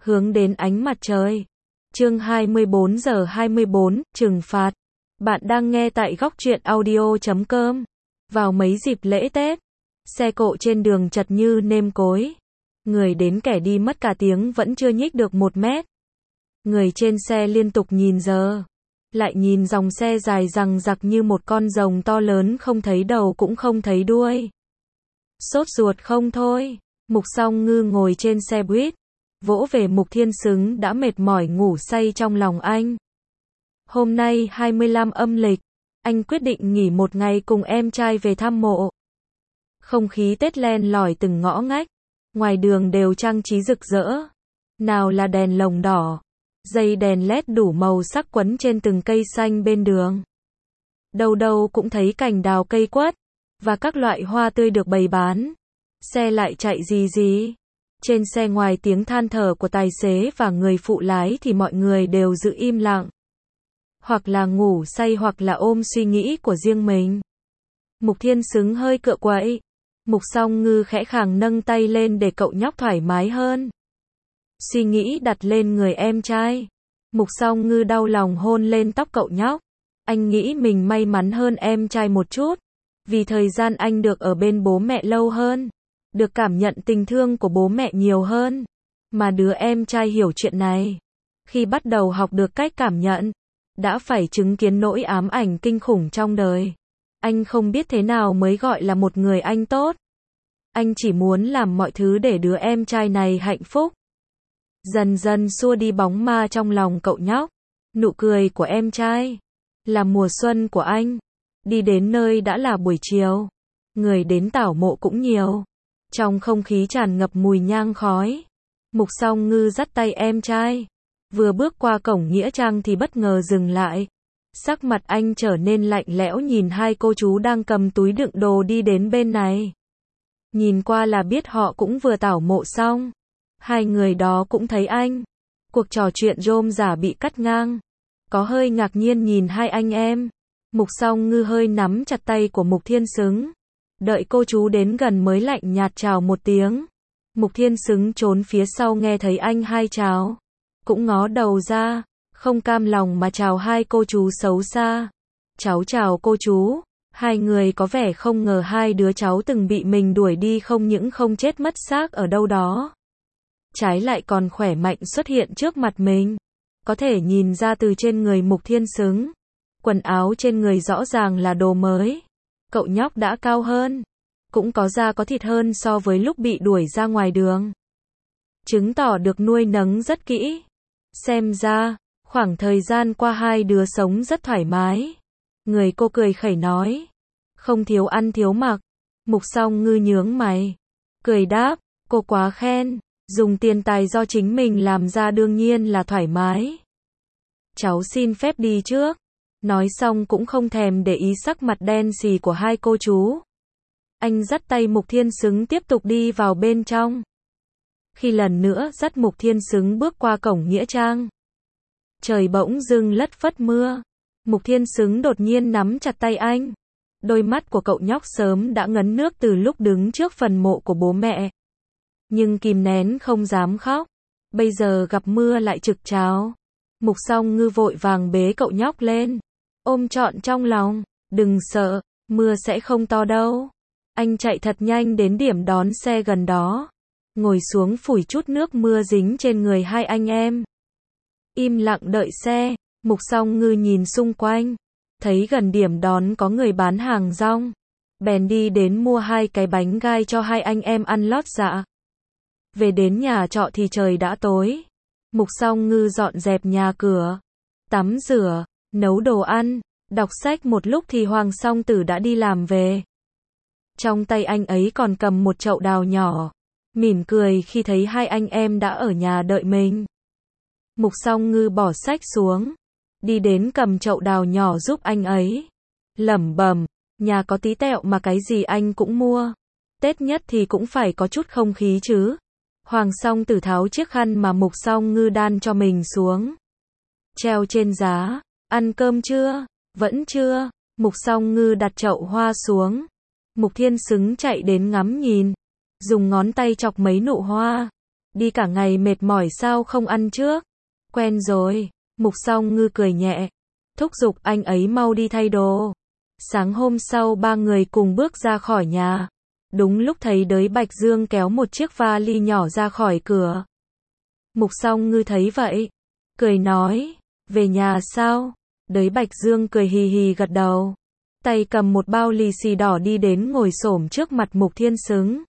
hướng đến ánh mặt trời. Chương 24 giờ 24, trừng phạt. Bạn đang nghe tại góc truyện audio.com. Vào mấy dịp lễ Tết, xe cộ trên đường chật như nêm cối. Người đến kẻ đi mất cả tiếng vẫn chưa nhích được 1 mét. Người trên xe liên tục nhìn giờ, lại nhìn dòng xe dài dằng dặc như một con rồng to lớn không thấy đầu cũng không thấy đuôi. Sốt ruột không thôi, Mục Song Ngư ngồi trên xe buýt, vỗ về Mục Thiên Xứng đã mệt mỏi ngủ say trong lòng anh. Hôm nay 25 âm lịch, anh quyết định nghỉ 1 ngày cùng em trai về thăm mộ. Không khí Tết len lỏi từng ngõ ngách, ngoài đường đều trang trí rực rỡ. Nào là đèn lồng đỏ, dây đèn led đủ màu sắc quấn trên từng cây xanh bên đường. Đâu đâu cũng thấy cành đào cây quất, và các loại hoa tươi được bày bán. Xe lại chạy rì rì. Trên xe ngoài tiếng than thở của tài xế và người phụ lái thì mọi người đều giữ im lặng. Hoặc là ngủ say hoặc là ôm suy nghĩ của riêng mình. Mục Thiên Xứng hơi cựa quậy. Mục Song Ngư khẽ khàng nâng tay lên để cậu nhóc thoải mái hơn. Suy nghĩ đặt lên người em trai. Mục Song Ngư đau lòng hôn lên tóc cậu nhóc. Anh nghĩ mình may mắn hơn em trai một chút. Vì thời gian anh được ở bên bố mẹ lâu hơn. Được cảm nhận tình thương của bố mẹ nhiều hơn. Mà đứa em trai hiểu chuyện này. Khi bắt đầu học được cách cảm nhận, đã phải chứng kiến nỗi ám ảnh kinh khủng trong đời. Anh không biết thế nào mới gọi là một người anh tốt. Anh chỉ muốn làm mọi thứ để đứa em trai này hạnh phúc. Dần dần xua đi bóng ma trong lòng cậu nhóc. Nụ cười của em trai là mùa xuân của anh. Đi đến nơi đã là buổi chiều. Người đến tảo mộ cũng nhiều. Trong không khí tràn ngập mùi nhang khói. Mục Song Ngư dắt tay em trai. Vừa bước qua cổng nghĩa trang thì bất ngờ dừng lại. Sắc mặt anh trở nên lạnh lẽo nhìn hai cô chú đang cầm túi đựng đồ đi đến bên này. Nhìn qua là biết họ cũng vừa tảo mộ xong. Hai người đó cũng thấy anh. Cuộc trò chuyện rôm rả bị cắt ngang. Có hơi ngạc nhiên nhìn hai anh em. Mục Song Ngư hơi nắm chặt tay của Mục Thiên Xứng. Đợi cô chú đến gần mới lạnh nhạt chào một tiếng. Mục Thiên Xứng trốn phía sau nghe thấy anh hai chào. Cũng ngó đầu ra, không cam lòng mà chào hai cô chú xấu xa. Cháu chào cô chú. Hai người có vẻ không ngờ hai đứa cháu từng bị mình đuổi đi không những không chết mất xác ở đâu đó. Trái lại còn khỏe mạnh xuất hiện trước mặt mình. Có thể nhìn ra từ trên người Mục Thiên Xứng. Quần áo trên người rõ ràng là đồ mới. Cậu nhóc đã cao hơn. Cũng có da có thịt hơn so với lúc bị đuổi ra ngoài đường. Chứng tỏ được nuôi nấng rất kỹ. Xem ra, khoảng thời gian qua hai đứa sống rất thoải mái. Người cô cười khẩy nói. Không thiếu ăn thiếu mặc. Mục Song Ngư nhướng mày. Cười đáp, cô quá khen. Dùng tiền tài do chính mình làm ra đương nhiên là thoải mái. Cháu xin phép đi trước. Nói xong cũng không thèm để ý sắc mặt đen xì của hai cô chú. Anh dắt tay Mục Thiên Xứng tiếp tục đi vào bên trong. Khi lần nữa dắt Mục Thiên Xứng bước qua cổng nghĩa trang. Trời bỗng dưng lất phất mưa. Mục Thiên Xứng đột nhiên nắm chặt tay anh. Đôi mắt của cậu nhóc sớm đã ngấn nước từ lúc đứng trước phần mộ của bố mẹ. Nhưng kìm nén không dám khóc. Bây giờ gặp mưa lại trực trào. Mục Song Ngư vội vàng bế cậu nhóc lên. Ôm trọn trong lòng. Đừng sợ, mưa sẽ không to đâu. Anh chạy thật nhanh đến điểm đón xe gần đó. Ngồi xuống phủi chút nước mưa dính trên người hai anh em. Im lặng đợi xe. Mục Song Ngư nhìn xung quanh. Thấy gần điểm đón có người bán hàng rong. Bèn đi đến mua 2 cái bánh gai cho hai anh em ăn lót dạ. Về đến nhà trọ thì trời đã tối. Mục Song Ngư dọn dẹp nhà cửa. Tắm rửa, nấu đồ ăn, đọc sách một lúc thì Hoàng Song Tử đã đi làm về. Trong tay anh ấy còn cầm một chậu đào nhỏ. Mỉm cười khi thấy hai anh em đã ở nhà đợi mình. Mục Song Ngư bỏ sách xuống. Đi đến cầm chậu đào nhỏ giúp anh ấy. Lẩm bẩm, nhà có tí tẹo mà cái gì anh cũng mua. Tết nhất thì cũng phải có chút không khí chứ. Hoàng Song Tử tháo chiếc khăn mà Mục Song Ngư đan cho mình xuống. Treo trên giá. Ăn cơm chưa? Vẫn chưa. Mục Song Ngư đặt chậu hoa xuống. Mục Thiên Xứng chạy đến ngắm nhìn. Dùng ngón tay chọc mấy nụ hoa. Đi cả ngày mệt mỏi sao không ăn trước? Quen rồi. Mục Song Ngư cười nhẹ, thúc giục anh ấy mau đi thay đồ. Sáng hôm sau ba người cùng bước ra khỏi nhà. Đúng lúc thấy Đới Bạch Dương kéo một chiếc vali nhỏ ra khỏi cửa. Mục Song Ngư thấy vậy, cười nói, về nhà sao? Đới Bạch Dương cười hì hì gật đầu. Tay cầm một bao lì xì đỏ đi đến ngồi xổm trước mặt Mục Thiên Xứng.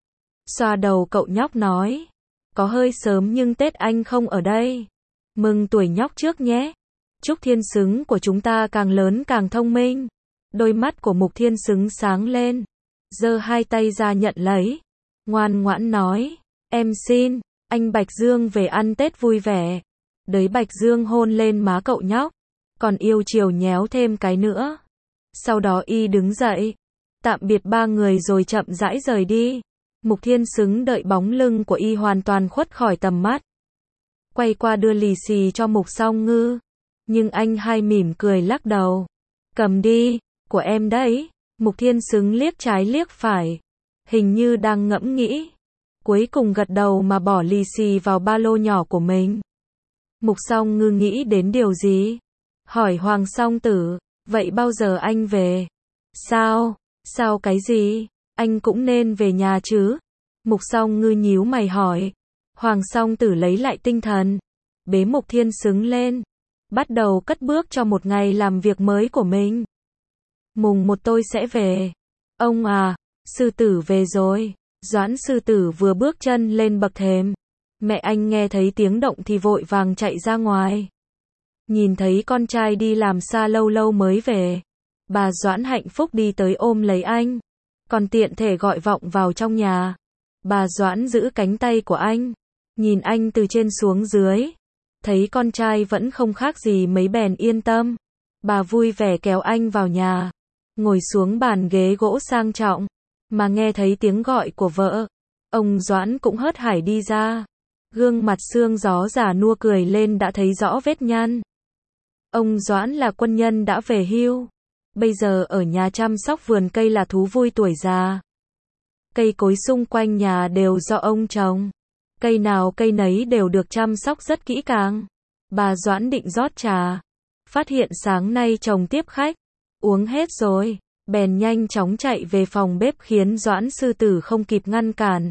Xoa đầu cậu nhóc nói, có hơi sớm nhưng Tết anh không ở đây. Mừng tuổi nhóc trước nhé. Chúc Thiên Xứng của chúng ta càng lớn càng thông minh. Đôi mắt của Mục Thiên Xứng sáng lên, giơ hai tay ra nhận lấy, ngoan ngoãn nói, em xin, anh Bạch Dương về ăn Tết vui vẻ. Đới Bạch Dương hôn lên má cậu nhóc, còn yêu chiều nhéo thêm cái nữa. Sau đó y đứng dậy, tạm biệt ba người rồi chậm rãi rời đi. Mục Thiên Xứng đợi bóng lưng của y hoàn toàn khuất khỏi tầm mắt. Quay qua đưa lì xì cho Mục Song Ngư, nhưng anh hai mỉm cười lắc đầu. Cầm đi, của em đấy. Mục Thiên Xứng liếc trái liếc phải, hình như đang ngẫm nghĩ. Cuối cùng gật đầu mà bỏ lì xì vào ba lô nhỏ của mình. Mục Song Ngư nghĩ đến điều gì? Hỏi Hoàng Song Tử, vậy bao giờ anh về? Sao? Sao cái gì? Anh cũng nên về nhà chứ? Mục Song Ngư nhíu mày hỏi. Hoàng Song Tử lấy lại tinh thần, bế Mục Thiên Xứng lên, bắt đầu cất bước cho một ngày làm việc mới của mình. Mùng 1 tôi sẽ về. Ông à, sư tử về rồi. Doãn sư tử vừa bước chân lên bậc thềm. Mẹ anh nghe thấy tiếng động thì vội vàng chạy ra ngoài. Nhìn thấy con trai đi làm xa lâu lâu mới về. Bà Doãn hạnh phúc đi tới ôm lấy anh. Còn tiện thể gọi vọng vào trong nhà. Bà Doãn giữ cánh tay của anh. Nhìn anh từ trên xuống dưới. Thấy con trai vẫn không khác gì mấy bèn yên tâm. Bà vui vẻ kéo anh vào nhà. Ngồi xuống bàn ghế gỗ sang trọng. Mà nghe thấy tiếng gọi của vợ. Ông Doãn cũng hớt hải đi ra. Gương mặt sương gió già nua cười lên đã thấy rõ vết nhăn. Ông Doãn là quân nhân đã về hưu. Bây giờ ở nhà chăm sóc vườn cây là thú vui tuổi già. Cây cối xung quanh nhà đều do ông trồng. Cây nào cây nấy đều được chăm sóc rất kỹ càng. Bà Doãn định rót trà. Phát hiện sáng nay chồng tiếp khách. Uống hết rồi. Bèn nhanh chóng chạy về phòng bếp khiến Doãn sư tử không kịp ngăn cản.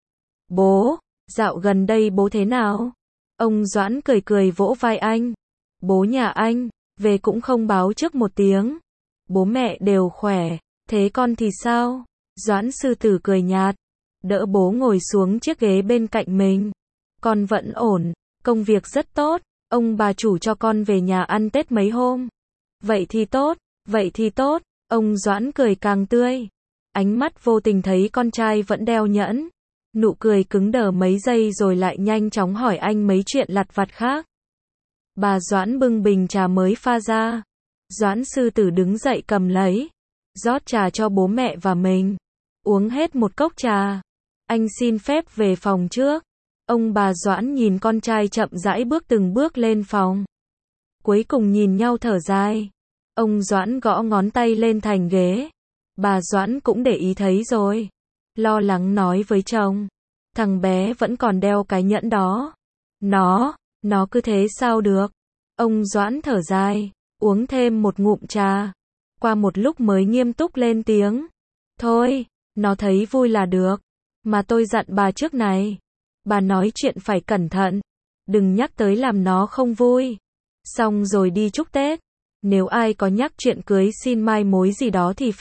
Bố, dạo gần đây bố thế nào? Ông Doãn cười cười vỗ vai anh. Bố nhà anh, về cũng không báo trước một tiếng. Bố mẹ đều khỏe, thế con thì sao? Doãn sư tử cười nhạt, đỡ bố ngồi xuống chiếc ghế bên cạnh mình. Con vẫn ổn, công việc rất tốt, ông bà chủ cho con về nhà ăn Tết mấy hôm. Vậy thì tốt, vậy thì tốt, ông Doãn cười càng tươi. Ánh mắt vô tình thấy con trai vẫn đeo nhẫn. Nụ cười cứng đờ mấy giây rồi lại nhanh chóng hỏi anh mấy chuyện lặt vặt khác. Bà Doãn bưng bình trà mới pha ra. Doãn sư tử đứng dậy cầm lấy, rót trà cho bố mẹ và mình. Uống hết một cốc trà. Anh xin phép về phòng trước. Ông bà Doãn nhìn con trai chậm rãi bước từng bước lên phòng. Cuối cùng nhìn nhau thở dài. Ông Doãn gõ ngón tay lên thành ghế. Bà Doãn cũng để ý thấy rồi. Lo lắng nói với chồng. Thằng bé vẫn còn đeo cái nhẫn đó. Nó cứ thế sao được. Ông Doãn thở dài, uống thêm một ngụm trà. Qua một lúc mới nghiêm túc lên tiếng. Thôi, nó thấy vui là được. Mà tôi dặn bà trước này. Bà nói chuyện phải cẩn thận. Đừng nhắc tới làm nó không vui. Xong rồi đi chúc Tết. Nếu ai có nhắc chuyện cưới xin mai mối gì đó thì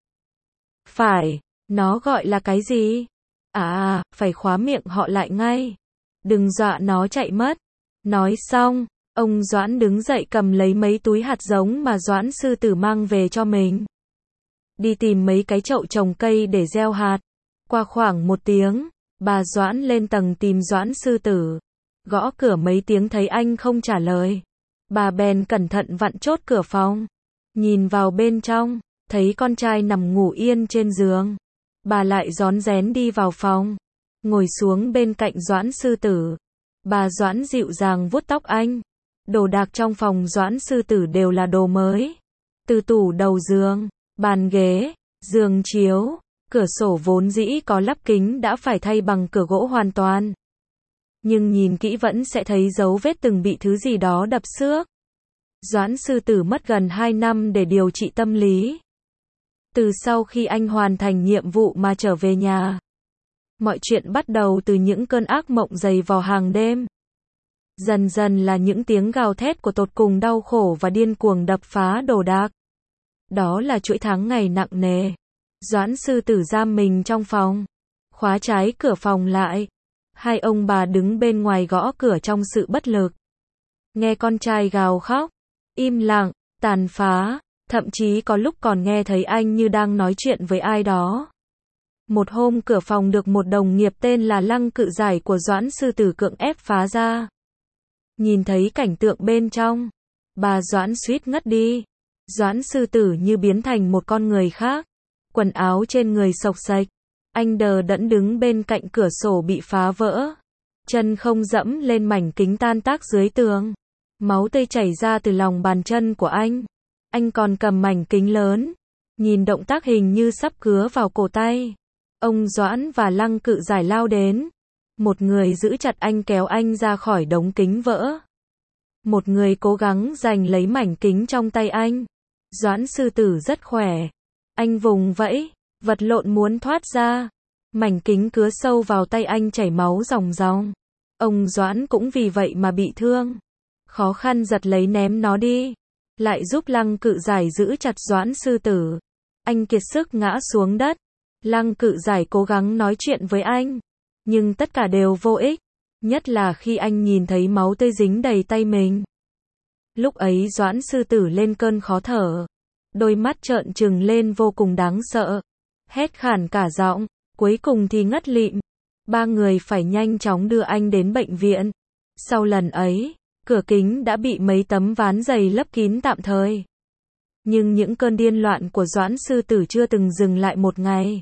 phải, nó gọi là cái gì? Phải khóa miệng họ lại ngay. Đừng dọa nó chạy mất. Nói xong, ông Doãn đứng dậy cầm lấy mấy túi hạt giống mà Doãn sư tử mang về cho mình. Đi tìm mấy cái chậu trồng cây để gieo hạt. Qua khoảng 1 tiếng, bà Doãn lên tầng tìm Doãn sư tử. Gõ cửa mấy tiếng thấy anh không trả lời. Bà bèn cẩn thận vặn chốt cửa phòng. Nhìn vào bên trong, thấy con trai nằm ngủ yên trên giường. Bà lại rón rén đi vào phòng. Ngồi xuống bên cạnh Doãn sư tử. Bà Doãn dịu dàng vuốt tóc anh. Đồ đạc trong phòng Doãn sư tử đều là đồ mới. Từ tủ đầu giường, bàn ghế, giường chiếu, cửa sổ vốn dĩ có lắp kính đã phải thay bằng cửa gỗ hoàn toàn. nhưng nhìn kỹ vẫn sẽ thấy dấu vết từng bị thứ gì đó đập xước. Doãn sư tử mất gần 2 năm để điều trị tâm lý. Từ sau khi anh hoàn thành nhiệm vụ mà trở về nhà, mọi chuyện bắt đầu từ những cơn ác mộng dày vò hàng đêm. Dần dần là những tiếng gào thét của tột cùng đau khổ và điên cuồng đập phá đồ đạc. Đó là chuỗi tháng ngày nặng nề. Doãn sư tử giam mình trong phòng, khóa trái cửa phòng lại. Hai ông bà đứng bên ngoài gõ cửa trong sự bất lực. Nghe con trai gào khóc, im lặng, tàn phá, thậm chí có lúc còn nghe thấy anh như đang nói chuyện với ai đó. Một hôm cửa phòng được một đồng nghiệp tên là Lăng Cự Giải của Doãn sư tử cưỡng ép phá ra. Nhìn thấy cảnh tượng bên trong, bà Doãn suýt ngất đi. Doãn sư tử như biến thành một con người khác, quần áo trên người xộc xệch. Anh đờ đẫn đứng bên cạnh cửa sổ bị phá vỡ, chân không dẫm lên mảnh kính tan tác dưới tường. Máu tươi chảy ra từ lòng bàn chân của anh. Anh còn cầm mảnh kính lớn, nhìn động tác hình như sắp cứa vào cổ tay. Ông Doãn và Lăng Cự Giải lao đến. Một người giữ chặt anh kéo anh ra khỏi đống kính vỡ. Một người cố gắng giành lấy mảnh kính trong tay anh. Doãn sư tử rất khỏe. Anh vùng vẫy, vật lộn muốn thoát ra. Mảnh kính cứa sâu vào tay anh chảy máu ròng ròng. Ông Doãn cũng vì vậy mà bị thương. Khó khăn giật lấy ném nó đi. Lại giúp Lăng Cự Giải giữ chặt Doãn sư tử. Anh kiệt sức ngã xuống đất. Lăng Cự Giải cố gắng nói chuyện với anh, nhưng tất cả đều vô ích. Nhất là khi anh nhìn thấy máu tươi dính đầy tay mình. Lúc ấy Doãn sư tử lên cơn khó thở. Đôi mắt trợn trừng lên vô cùng đáng sợ. Hét khản cả giọng, cuối cùng thì ngất lịm. Ba người phải nhanh chóng đưa anh đến bệnh viện. Sau lần ấy, cửa kính đã bị mấy tấm ván dày lấp kín tạm thời. Nhưng những cơn điên loạn của Doãn sư tử chưa từng dừng lại một ngày.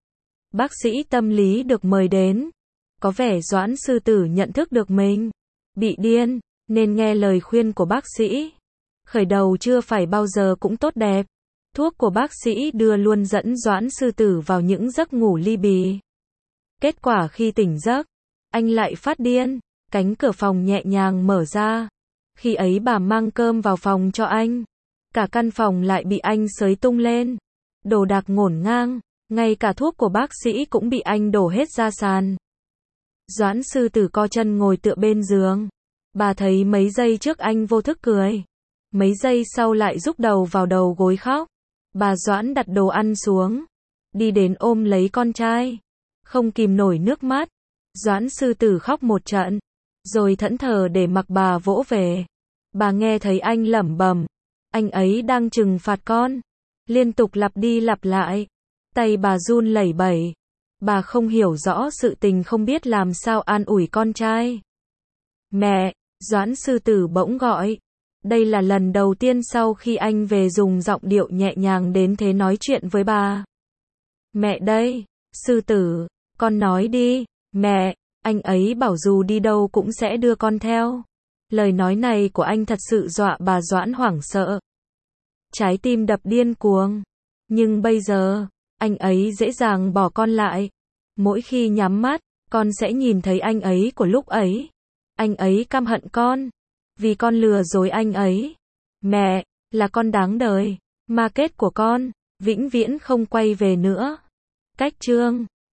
Bác sĩ tâm lý được mời đến. Có vẻ Doãn sư tử nhận thức được mình bị điên, nên nghe lời khuyên của bác sĩ. Khởi đầu chưa phải bao giờ cũng tốt đẹp. Thuốc của bác sĩ đưa luôn dẫn Doãn sư tử vào những giấc ngủ li bì. Kết quả khi tỉnh giấc, anh lại phát điên. Cánh cửa phòng nhẹ nhàng mở ra. Khi ấy bà mang cơm vào phòng cho anh. Cả căn phòng lại bị anh xới tung lên. Đồ đạc ngổn ngang. Ngay cả thuốc của bác sĩ cũng bị anh đổ hết ra sàn. Doãn sư tử co chân ngồi tựa bên giường. Bà thấy mấy giây trước anh vô thức cười. Mấy giây sau lại rúc đầu vào đầu gối khóc. Bà Doãn đặt đồ ăn xuống. Đi đến ôm lấy con trai. Không kìm nổi nước mắt. Doãn sư tử khóc một trận. Rồi thẫn thờ để mặc bà vỗ về. Bà nghe thấy anh lẩm bẩm. Anh ấy đang trừng phạt con. Liên tục lặp đi lặp lại. Tay bà run lẩy bẩy. Bà không hiểu rõ sự tình, không biết làm sao an ủi con trai. Mẹ, Doãn sư tử bỗng gọi. Đây là lần đầu tiên sau khi anh về dùng giọng điệu nhẹ nhàng đến thế nói chuyện với bà. Mẹ đây, sư tử, con nói đi. Mẹ, anh ấy bảo dù đi đâu cũng sẽ đưa con theo. Lời nói này của anh thật sự dọa bà Doãn hoảng sợ. Trái tim đập điên cuồng. Nhưng bây giờ, anh ấy dễ dàng bỏ con lại. Mỗi khi nhắm mắt, con sẽ nhìn thấy anh ấy của lúc ấy. Anh ấy căm hận con. Vì con lừa dối anh ấy. Mẹ, là con đáng đời. Ma kết của con, vĩnh viễn không quay về nữa. Cách chương